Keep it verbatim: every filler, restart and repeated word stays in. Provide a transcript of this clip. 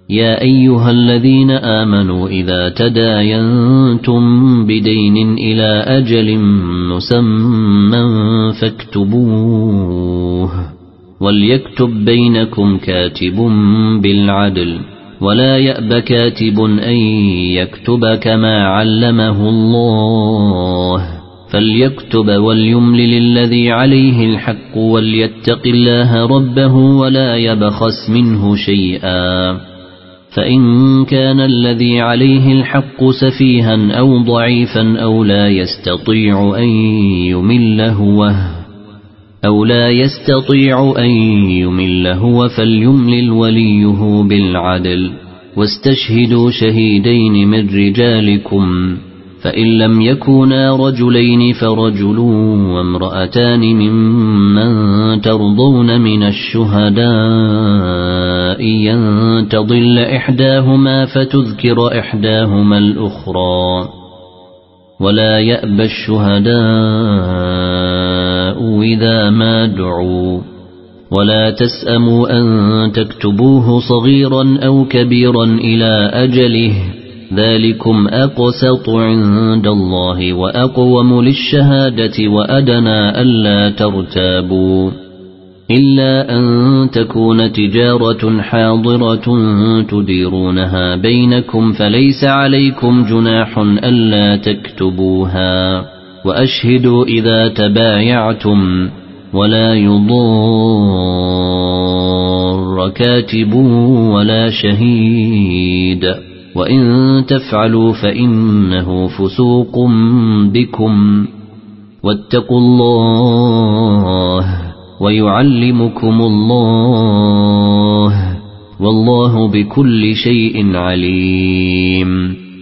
يا أيها الذين آمنوا إذا تداينتم بدين إلى أجل مسمى فاكتبوه وليكتب بينكم كاتب بالعدل ولا يأب كاتب أن يكتب كما علمه الله فليكتب وليملل الذي عليه الحق وليتق الله ربه ولا يبخس منه شيئا فإن كان الذي عليه الحق سفيها أو ضعيفا أو لا يستطيع أن يمل هو أو لا يستطيع أن يمل هو فليملل وليه بالعدل واستشهدوا شهيدين من رجالكم فإن لم يكونا رجلين فرجل وامرأتان ممن ترضون من الشهداء أن تضل إحداهما فتذكر إحداهما الأخرى ولا يأبى الشهداء إذا ما دعوا ولا تسأموا أن تكتبوه صغيرا أو كبيرا إلى أجله ذلكم أقسط عند الله وأقوم للشهادة وأدنى ألا ترتابوا إلا أن تكون تجارة حاضرة تديرونها بينكم فليس عليكم جناح ألا تكتبوها وأشهدوا إذا تبايعتم ولا يضار كاتب ولا شهيد وإن تفعلوا فإنه فسوق بكم واتقوا الله ويعلمكم الله والله بكل شيء عليم